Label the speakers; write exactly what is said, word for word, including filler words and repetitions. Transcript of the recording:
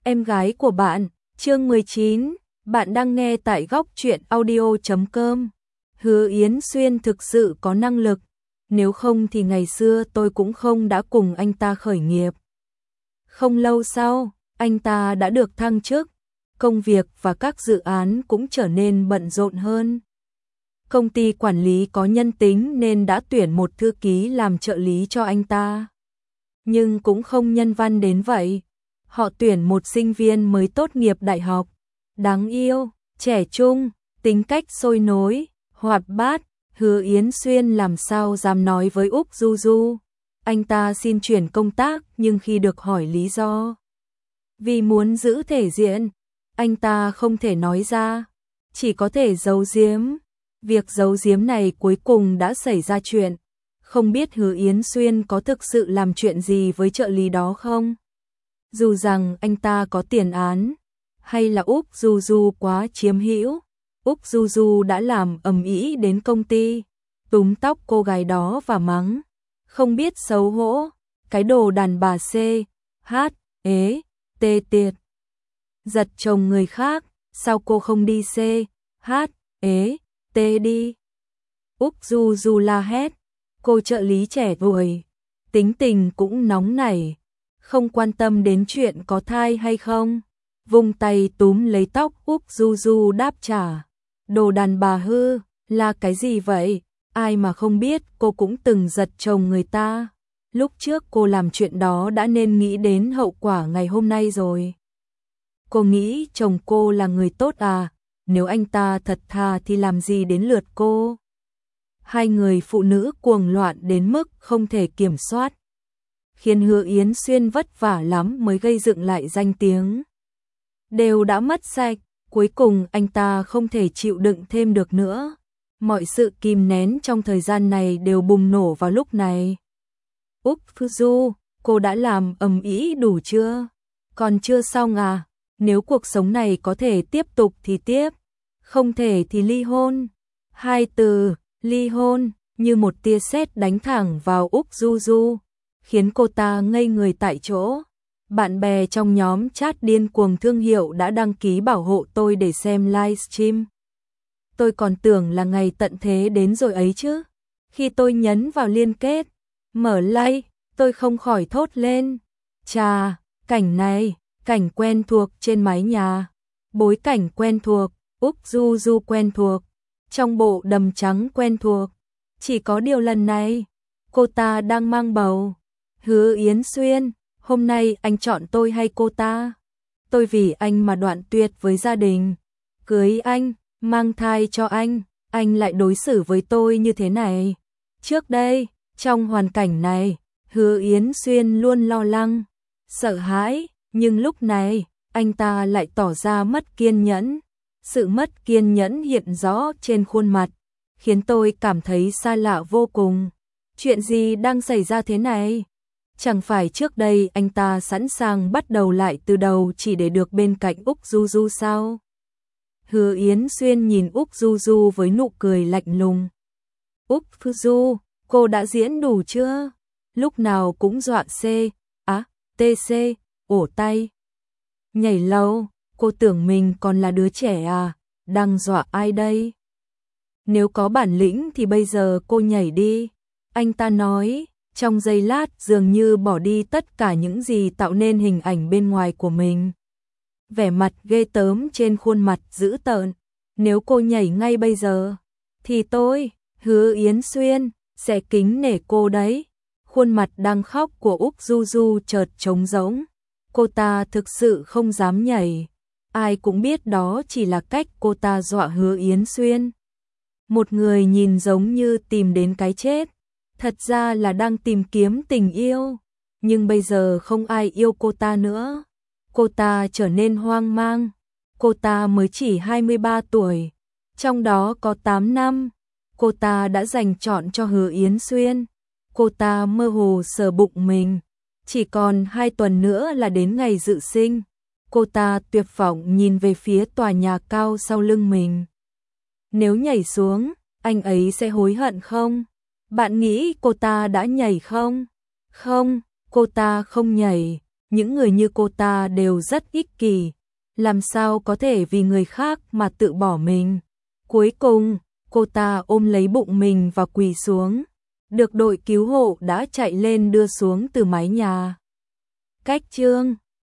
Speaker 1: em gái của bạn, chương mười chín, bạn đang nghe tại góc truyện audio chấm com. Hứa Yến Xuyên thực sự có năng lực, nếu không thì ngày xưa tôi cũng không đã cùng anh ta khởi nghiệp. Không lâu sau, anh ta đã được thăng chức, công việc và các dự án cũng trở nên bận rộn hơn. Công ty quản lý có nhân tính nên đã tuyển một thư ký làm trợ lý cho anh ta. Nhưng cũng không nhân văn đến vậy. Họ tuyển một sinh viên mới tốt nghiệp đại học, đáng yêu, trẻ trung, tính cách sôi nối, hoạt bát. Hứa Yến Xuyên làm sao dám nói với Úc Du Du. Anh ta xin chuyển công tác nhưng khi được hỏi lý do, vì muốn giữ thể diện, anh ta không thể nói ra, chỉ có thể giấu giếm. Việc giấu giếm này cuối cùng đã xảy ra chuyện. Không biết Hứa Yến Xuyên có thực sự làm chuyện gì với trợ lý đó không? Dù rằng anh ta có tiền án, hay là Úc Du Du quá chiếm hữu, Úc Du Du đã làm ầm ĩ đến công ty, túm tóc cô gái đó và mắng, không biết xấu hổ, cái đồ đàn bà C, H, ế, tê tiệt. Giật chồng người khác, sao cô không đi C, H, ế, tê đi. Úc Du Du la hét, cô trợ lý trẻ tuổi, tính tình cũng nóng nảy, không quan tâm đến chuyện có thai hay không, vung tay túm lấy tóc Úc Du Du đáp trả, đồ đàn bà hư, là cái gì vậy, ai mà không biết cô cũng từng giật chồng người ta, lúc trước cô làm chuyện đó đã nên nghĩ đến hậu quả ngày hôm nay rồi. Cô nghĩ chồng cô là người tốt à, nếu anh ta thật thà thì làm gì đến lượt cô. Hai người phụ nữ cuồng loạn đến mức không thể kiểm soát, khiến Hứa Yến Xuyên vất vả lắm mới gây dựng lại danh tiếng. Đều đã mất sạch, cuối cùng anh ta không thể chịu đựng thêm được nữa. Mọi sự kìm nén trong thời gian này đều bùng nổ vào lúc này. Úc Du, cô đã làm ầm ĩ đủ chưa? Còn chưa xong à? Nếu cuộc sống này có thể tiếp tục thì tiếp, không thể thì ly hôn. Hai từ ly hôn như một tia sét đánh thẳng vào Úc Du Du, khiến cô ta ngây người tại chỗ. Bạn bè trong nhóm chat điên cuồng thương hiệu đã đăng ký bảo hộ tôi để xem livestream. Tôi còn tưởng là ngày tận thế đến rồi ấy chứ. Khi tôi nhấn vào liên kết, mở like, tôi không khỏi thốt lên. Chà, cảnh này, cảnh quen thuộc trên mái nhà. Bối cảnh quen thuộc, Úc Du Du quen thuộc. Trong bộ đầm trắng quen thuộc. Chỉ có điều lần này, cô ta đang mang bầu. Hứa Yến Xuyên, hôm nay anh chọn tôi hay cô ta? Tôi vì anh mà đoạn tuyệt với gia đình, cưới anh, mang thai cho anh, anh lại đối xử với tôi như thế này. Trước đây, trong hoàn cảnh này, Hứa Yến Xuyên luôn lo lắng, sợ hãi, nhưng lúc này, anh ta lại tỏ ra mất kiên nhẫn. Sự mất kiên nhẫn hiện rõ trên khuôn mặt, khiến tôi cảm thấy xa lạ vô cùng. Chuyện gì đang xảy ra thế này? Chẳng phải trước đây anh ta sẵn sàng bắt đầu lại từ đầu chỉ để được bên cạnh Úc Du Du sao? Hứa Yến Xuyên nhìn Úc Du Du với nụ cười lạnh lùng. Úc Du, cô đã diễn đủ chưa? Lúc nào cũng dọa C, á, tê xê, ổ tay. Nhảy lâu, cô tưởng mình còn là đứa trẻ à, đang dọa ai đây? Nếu có bản lĩnh thì bây giờ cô nhảy đi. Anh ta nói, trong giây lát dường như bỏ đi tất cả những gì tạo nên hình ảnh bên ngoài của mình. Vẻ mặt ghê tởm trên khuôn mặt dữ tợn. Nếu cô nhảy ngay bây giờ, thì tôi, Hứa Yến Xuyên, sẽ kính nể cô đấy. Khuôn mặt đang khóc của Úc Du Du chợt trống rỗng. Cô ta thực sự không dám nhảy. Ai cũng biết đó chỉ là cách cô ta dọa Hứa Yến Xuyên. Một người nhìn giống như tìm đến cái chết, thật ra là đang tìm kiếm tình yêu. Nhưng bây giờ không ai yêu cô ta nữa. Cô ta trở nên hoang mang. Cô ta mới chỉ hai mươi ba tuổi, trong đó có tám năm. Cô ta đã dành trọn cho Hứa Yến Xuyên. Cô ta mơ hồ sờ bụng mình. Chỉ còn hai tuần nữa là đến ngày dự sinh. Cô ta tuyệt vọng nhìn về phía tòa nhà cao sau lưng mình. Nếu nhảy xuống, anh ấy sẽ hối hận không? Bạn nghĩ cô ta đã nhảy không? Không, cô ta không nhảy, những người như cô ta đều rất ích kỷ, làm sao có thể vì người khác mà tự bỏ mình. Cuối cùng, cô ta ôm lấy bụng mình và quỳ xuống, được đội cứu hộ đã chạy lên đưa xuống từ mái nhà. Cách chương